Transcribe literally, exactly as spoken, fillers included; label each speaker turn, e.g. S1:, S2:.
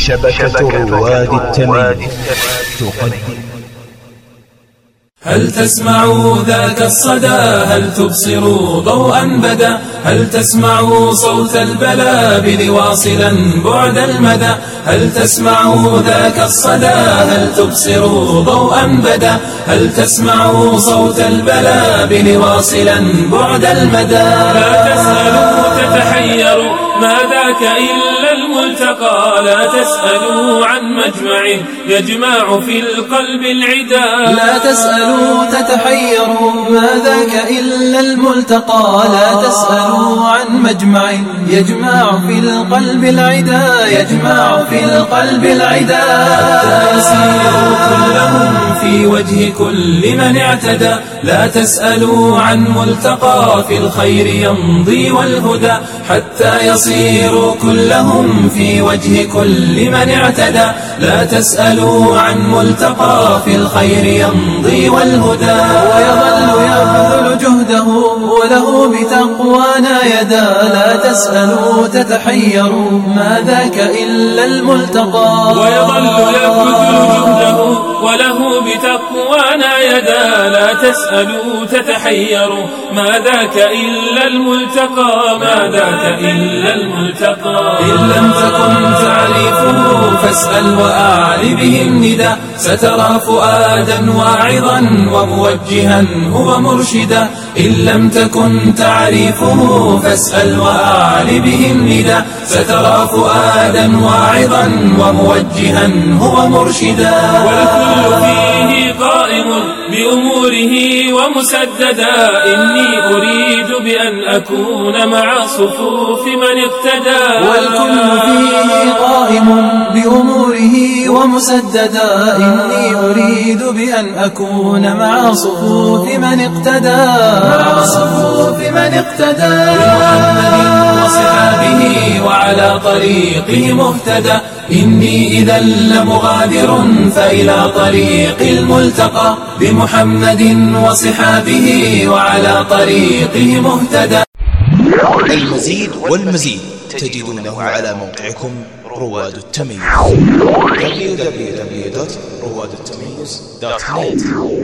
S1: شبكة رواد التمييز تقدم.
S2: هل تسمعوا ذاك الصدى؟ هل تبصروا ضوءا بدا؟ هل تسمعوا صوت البلابل واصلا بعد المدى؟ هل تسمعوا ذاك الصدى؟ هل تبصروا ضوءا بدا؟ هل تسمعوا صوت البلابل واصلا بعد المدى؟ لا تسألوا تتحيروا ما ذاك إلا الملتقى، لا تسألوا عن مجمع يجمع في القلب العدا.
S3: لا تسألوا تتحيروا ما ذاك إلا الملتقى، لا تسألوا عن مجمع يجمع في القلب العدا، يجمع في القلب العدا.
S2: حتى يسيروا كلهم في وجه كل من اعتدى. لا تسألوا عن ملتقى في الخير يمضي والهدى، حتى يصيروا كلهم في وجه كل من اعتدى. لا تسألوا عن ملتقى في الخير يمضي والهدى.
S3: ويظل يبذل جهده وله بتقوانا يدا. لا تسألوا تتحيروا ما ذاك إلا الملتقى.
S2: ويظل يبذل جهده وله بتقوانا يدا. لا تسألوا تتحيروا ما ذاك إلا الملتقى، ما ذاك إلا الملتقى. إن لم تكن تعرفه فاسأل وأعل به الندى، سترى فؤادا واعظا وموجها هو مرشدا. إن لم تكن تعرفه فاسأل وأعل به الندى، سترى فؤادا واعظا وموجها هو مرشدا. والكل فيه قائم بأموره ومسددا. إني أريد بأن أكون مع صفوف من اقتدى.
S3: والكل فيه قائم بأموره ومسددا. إني أريد بأن أكون مع صفوف من اقتدى، مع صفوف من اقتدى.
S2: بمحمد وصحابه وعلى طريقه مهتدى. إني إذا لمغادر فإلى طريق الملتقى. بمحمد وصحابه وعلى طريقه مهتدى.
S1: المزيد والمزيد تجدونه على موقعكم رواد التمييز دبليو دبليو دبليو دوت رواد التمييز دوت نت.